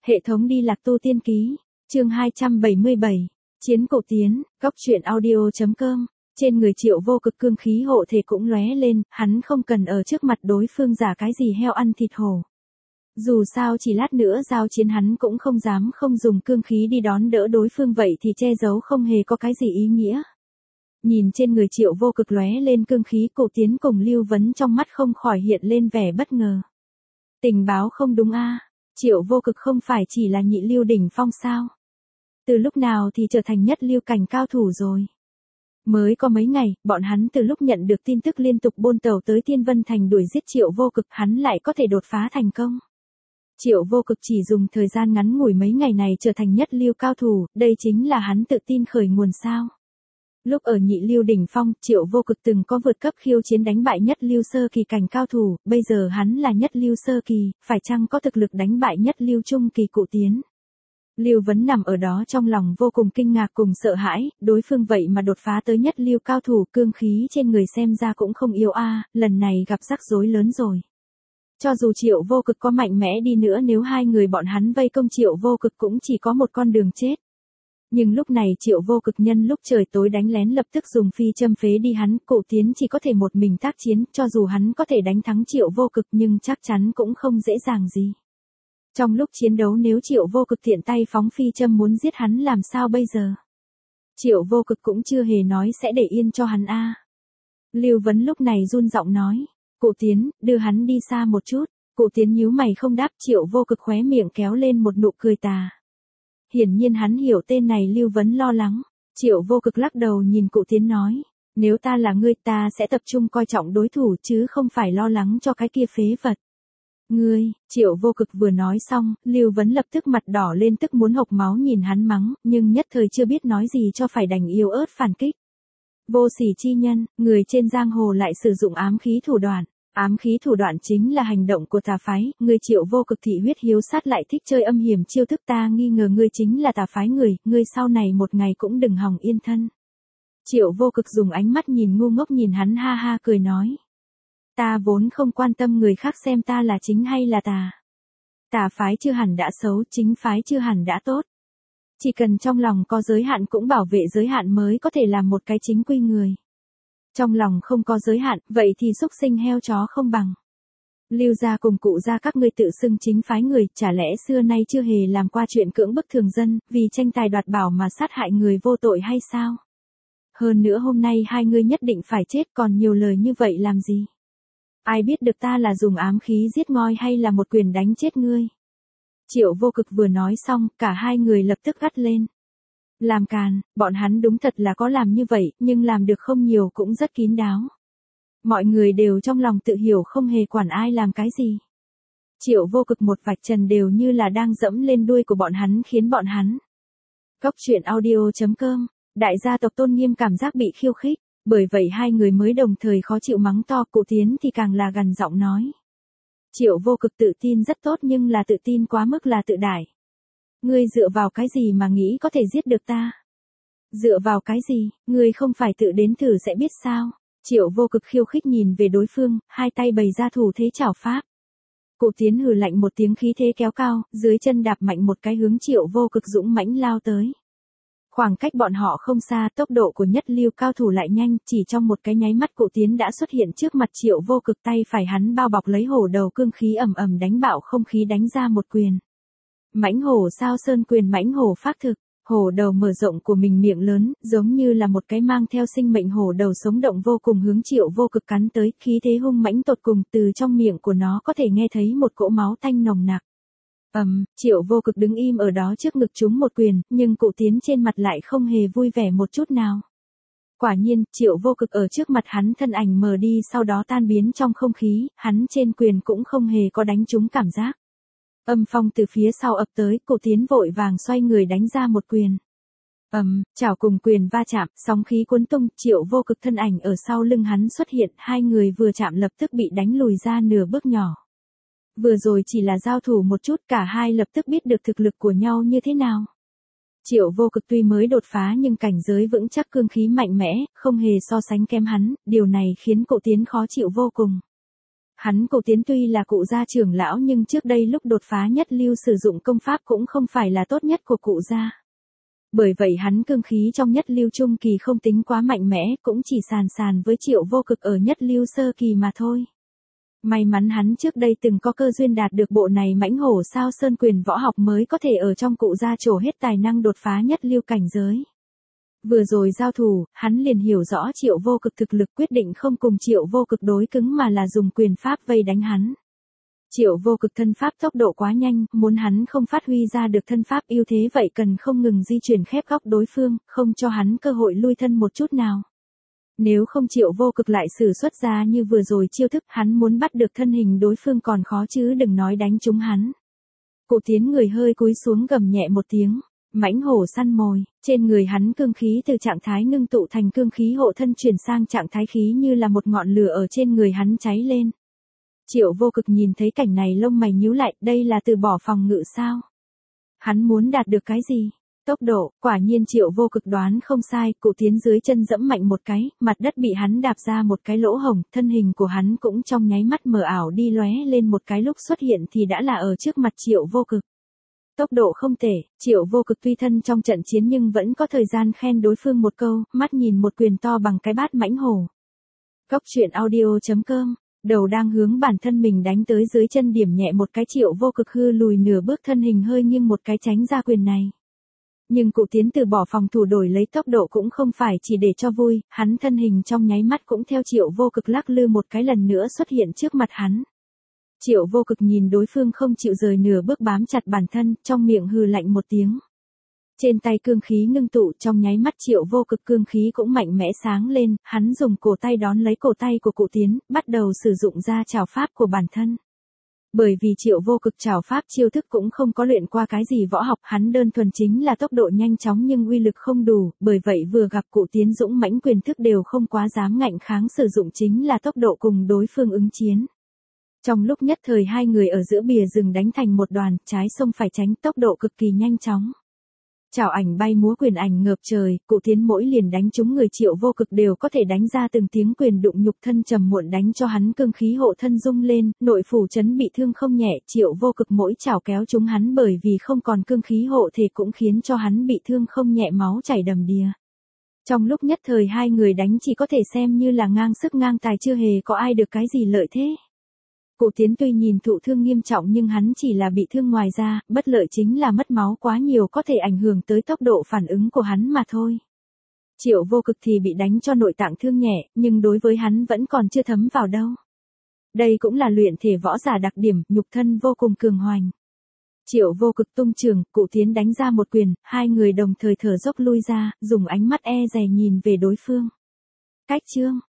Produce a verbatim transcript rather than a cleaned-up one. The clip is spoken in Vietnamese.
Hệ thống đi lạc tu tiên ký, chương hai trăm bảy mươi bảy, chiến cổ tiến, góc truyện audio.com. Trên người Triệu Vô Cực cương khí hộ thể cũng lóe lên, hắn không cần ở trước mặt đối phương giả cái gì heo ăn thịt hổ. Dù sao chỉ lát nữa giao chiến hắn cũng không dám không dùng cương khí đi đón đỡ đối phương, vậy thì che giấu không hề có cái gì ý nghĩa. Nhìn trên người Triệu Vô Cực lóe lên cương khí, Cổ Tiến cùng Lưu Vấn trong mắt không khỏi hiện lên vẻ bất ngờ. Tình báo không đúng a, Triệu Vô Cực không phải chỉ là nhị lưu đỉnh phong sao? Từ lúc nào thì trở thành nhất lưu cảnh cao thủ rồi? Mới có mấy ngày, bọn hắn từ lúc nhận được tin tức liên tục bôn tàu tới Tiên Vân Thành đuổi giết Triệu Vô Cực, hắn lại có thể đột phá thành công. Triệu Vô Cực chỉ dùng thời gian ngắn ngủi mấy ngày này trở thành nhất lưu cao thủ, đây chính là hắn tự tin khởi nguồn sao? Lúc ở nhị lưu đỉnh phong, Triệu Vô Cực từng có vượt cấp khiêu chiến đánh bại nhất lưu sơ kỳ cảnh cao thủ, bây giờ hắn là nhất lưu sơ kỳ, phải chăng có thực lực đánh bại nhất lưu trung kỳ Cổ Tiến? Lưu Vấn nằm ở đó trong lòng vô cùng kinh ngạc cùng sợ hãi, đối phương vậy mà đột phá tới nhất lưu cao thủ, cương khí trên người xem ra cũng không yếu a, lần này gặp rắc rối lớn rồi. Cho dù Triệu Vô Cực có mạnh mẽ đi nữa, nếu hai người bọn hắn vây công Triệu Vô Cực cũng chỉ có một con đường chết. Nhưng lúc này Triệu Vô Cực nhân lúc trời tối đánh lén lập tức dùng phi châm phế đi hắn, Cổ Tiến chỉ có thể một mình tác chiến, cho dù hắn có thể đánh thắng Triệu Vô Cực nhưng chắc chắn cũng không dễ dàng gì. Trong lúc chiến đấu nếu Triệu Vô Cực tiện tay phóng phi châm muốn giết hắn làm sao bây giờ? Triệu Vô Cực cũng chưa hề nói sẽ để yên cho hắn a. À. Lưu Vấn lúc này run giọng nói, Cổ Tiến, đưa hắn đi xa một chút. Cổ Tiến nhíu mày không đáp, Triệu Vô Cực khóe miệng kéo lên một nụ cười tà. Hiển nhiên hắn hiểu tên này Lưu Vấn lo lắng. Triệu Vô Cực lắc đầu nhìn Cổ Tiến nói, nếu ta là ngươi ta sẽ tập trung coi trọng đối thủ chứ không phải lo lắng cho cái kia phế vật. Ngươi, Triệu Vô Cực vừa nói xong, Lưu Vấn lập tức mặt đỏ lên tức muốn hộc máu nhìn hắn mắng, nhưng nhất thời chưa biết nói gì cho phải đành yếu ớt phản kích. Vô sỉ chi nhân, người trên giang hồ lại sử dụng ám khí thủ đoạn. Ám khí thủ đoạn chính là hành động của tà phái, ngươi Triệu Vô Cực thị huyết hiếu sát lại thích chơi âm hiểm chiêu thức, ta nghi ngờ ngươi chính là tà phái người, ngươi sau này một ngày cũng đừng hòng yên thân. Triệu Vô Cực dùng ánh mắt nhìn ngu ngốc nhìn hắn ha ha cười nói. Ta vốn không quan tâm người khác xem ta là chính hay là tà. Tà phái chưa hẳn đã xấu, chính phái chưa hẳn đã tốt. Chỉ cần trong lòng có giới hạn cũng bảo vệ giới hạn mới có thể làm một cái chính quy người. Trong lòng không có giới hạn, vậy thì xúc sinh heo chó không bằng. Lưu gia cùng Cụ gia các ngươi tự xưng chính phái người, chả lẽ xưa nay chưa hề làm qua chuyện cưỡng bức thường dân, vì tranh tài đoạt bảo mà sát hại người vô tội hay sao? Hơn nữa hôm nay hai ngươi nhất định phải chết, còn nhiều lời như vậy làm gì? Ai biết được ta là dùng ám khí giết ngoi hay là một quyền đánh chết ngươi? Triệu Vô Cực vừa nói xong, cả hai người lập tức gắt lên. Làm càn, bọn hắn đúng thật là có làm như vậy, nhưng làm được không nhiều cũng rất kín đáo. Mọi người đều trong lòng tự hiểu không hề quản ai làm cái gì. Triệu Vô Cực một vạch trần đều như là đang dẫm lên đuôi của bọn hắn khiến bọn hắn. Góc truyện audio.com, đại gia tộc Tôn Nghiêm cảm giác bị khiêu khích, bởi vậy hai người mới đồng thời khó chịu mắng to. Cổ Tiến thì càng là gằn giọng nói. Triệu Vô Cực tự tin rất tốt nhưng là tự tin quá mức là tự đại. Ngươi dựa vào cái gì mà nghĩ có thể giết được ta? Dựa vào cái gì, ngươi không phải tự đến thử sẽ biết sao? Triệu Vô Cực khiêu khích nhìn về đối phương, hai tay bày ra thủ thế chảo pháp. Cổ Tiến hừ lạnh một tiếng khí thế kéo cao, dưới chân đạp mạnh một cái hướng Triệu Vô Cực dũng mãnh lao tới. Khoảng cách bọn họ không xa, tốc độ của nhất lưu cao thủ lại nhanh, chỉ trong một cái nháy mắt Cổ Tiến đã xuất hiện trước mặt Triệu Vô Cực, tay phải hắn bao bọc lấy hổ đầu cương khí ầm ầm đánh bạo không khí đánh ra một quyền. Mãnh hổ sao sơn quyền mãnh hổ phác thực, hổ đầu mở rộng của mình miệng lớn, giống như là một cái mang theo sinh mệnh hổ đầu sống động vô cùng hướng Triệu Vô Cực cắn tới, khí thế hung mãnh tột cùng, từ trong miệng của nó có thể nghe thấy một cỗ máu tanh nồng nặc. Ầm, um, Triệu Vô Cực đứng im ở đó trước ngực trúng một quyền, nhưng Cổ Tiến trên mặt lại không hề vui vẻ một chút nào. Quả nhiên, Triệu Vô Cực ở trước mặt hắn thân ảnh mờ đi sau đó tan biến trong không khí, hắn trên quyền cũng không hề có đánh trúng cảm giác. Âm phong từ phía sau ập tới, Cổ Tiến vội vàng xoay người đánh ra một quyền. Ầm, um, chảo cùng quyền va chạm, sóng khí cuốn tung, Triệu Vô Cực thân ảnh ở sau lưng hắn xuất hiện, hai người vừa chạm lập tức bị đánh lùi ra nửa bước nhỏ. Vừa rồi chỉ là giao thủ một chút, cả hai lập tức biết được thực lực của nhau như thế nào. Triệu Vô Cực tuy mới đột phá nhưng cảnh giới vững chắc, cương khí mạnh mẽ, không hề so sánh kém hắn, điều này khiến Cổ Tiến khó chịu vô cùng. Hắn Cụ Tiến tuy là cụ gia trưởng lão nhưng trước đây lúc đột phá nhất lưu sử dụng công pháp cũng không phải là tốt nhất của cụ gia. Bởi vậy hắn cương khí trong nhất lưu trung kỳ không tính quá mạnh mẽ, cũng chỉ sàn sàn với Triệu Vô Cực ở nhất lưu sơ kỳ mà thôi. May mắn hắn trước đây từng có cơ duyên đạt được bộ này mãnh hổ sao sơn quyền võ học mới có thể ở trong cụ gia trổ hết tài năng đột phá nhất lưu cảnh giới. Vừa rồi giao thủ, hắn liền hiểu rõ Triệu Vô Cực thực lực, quyết định không cùng Triệu Vô Cực đối cứng mà là dùng quyền pháp vây đánh hắn. Triệu Vô Cực thân pháp tốc độ quá nhanh, muốn hắn không phát huy ra được thân pháp ưu thế vậy cần không ngừng di chuyển khép góc đối phương, không cho hắn cơ hội lui thân một chút nào. Nếu không Triệu Vô Cực lại sử xuất ra như vừa rồi chiêu thức, hắn muốn bắt được thân hình đối phương còn khó chứ đừng nói đánh trúng hắn. Cụ Tiến người hơi cúi xuống gầm nhẹ một tiếng, mãnh hổ săn mồi, trên người hắn cương khí từ trạng thái ngưng tụ thành cương khí hộ thân chuyển sang trạng thái khí như là một ngọn lửa ở trên người hắn cháy lên. Triệu Vô Cực nhìn thấy cảnh này lông mày nhíu lại, đây là từ bỏ phòng ngự sao? Hắn muốn đạt được cái gì? Tốc độ, quả nhiên Triệu Vô Cực đoán không sai, Cụ Tiến dưới chân dẫm mạnh một cái, mặt đất bị hắn đạp ra một cái lỗ hổng, thân hình của hắn cũng trong nháy mắt mờ ảo đi lóe lên một cái, lúc xuất hiện thì đã là ở trước mặt Triệu Vô Cực. Tốc độ không tệ, Triệu Vô Cực tuy thân trong trận chiến nhưng vẫn có thời gian khen đối phương một câu, mắt nhìn một quyền to bằng cái bát mãnh hổ. Cốc truyện audio chấm com, đầu đang hướng bản thân mình đánh tới dưới chân điểm nhẹ một cái, Triệu Vô Cực hư lùi nửa bước, thân hình hơi nghiêng một cái tránh ra quyền này. Nhưng Cụ Tiến từ bỏ phòng thủ đổi lấy tốc độ cũng không phải chỉ để cho vui, hắn thân hình trong nháy mắt cũng theo Triệu Vô Cực lắc lư một cái, lần nữa xuất hiện trước mặt hắn. Triệu Vô Cực nhìn đối phương không chịu rời nửa bước bám chặt bản thân, trong miệng hừ lạnh một tiếng. Trên tay cương khí ngưng tụ, trong nháy mắt Triệu Vô Cực cương khí cũng mạnh mẽ sáng lên, hắn dùng cổ tay đón lấy cổ tay của Cụ Tiến, bắt đầu sử dụng ra trảo pháp của bản thân. Bởi vì Triệu Vô Cực trảo pháp chiêu thức cũng không có luyện qua cái gì võ học, hắn đơn thuần chính là tốc độ nhanh chóng nhưng uy lực không đủ, bởi vậy vừa gặp Cụ Tiến dũng mãnh quyền thức đều không quá dám ngạnh kháng, sử dụng chính là tốc độ cùng đối phương ứng chiến. Trong lúc nhất thời hai người ở giữa bìa rừng đánh thành một đoàn, trái sông phải tránh, tốc độ cực kỳ nhanh chóng. Chảo ảnh bay múa, quyền ảnh ngợp trời, Cụ Tiến mỗi liền đánh trúng người Triệu Vô Cực đều có thể đánh ra từng tiếng quyền đụng, nhục thân trầm muộn đánh cho hắn cương khí hộ thân rung lên, nội phủ chấn bị thương không nhẹ, Triệu Vô Cực mỗi chảo kéo trúng hắn bởi vì không còn cương khí hộ thể cũng khiến cho hắn bị thương không nhẹ, máu chảy đầm đìa. Trong lúc nhất thời hai người đánh chỉ có thể xem như là ngang sức ngang tài, chưa hề có ai được cái gì lợi thế. Cụ Tiến tuy nhìn thụ thương nghiêm trọng nhưng hắn chỉ là bị thương ngoài ra, bất lợi chính là mất máu quá nhiều có thể ảnh hưởng tới tốc độ phản ứng của hắn mà thôi. Triệu Vô Cực thì bị đánh cho nội tạng thương nhẹ, nhưng đối với hắn vẫn còn chưa thấm vào đâu. Đây cũng là luyện thể võ giả đặc điểm, nhục thân vô cùng cường hoành. Triệu Vô Cực tung trường, Cụ Tiến đánh ra một quyền, hai người đồng thời thở dốc lui ra, dùng ánh mắt e dè nhìn về đối phương. Cách chương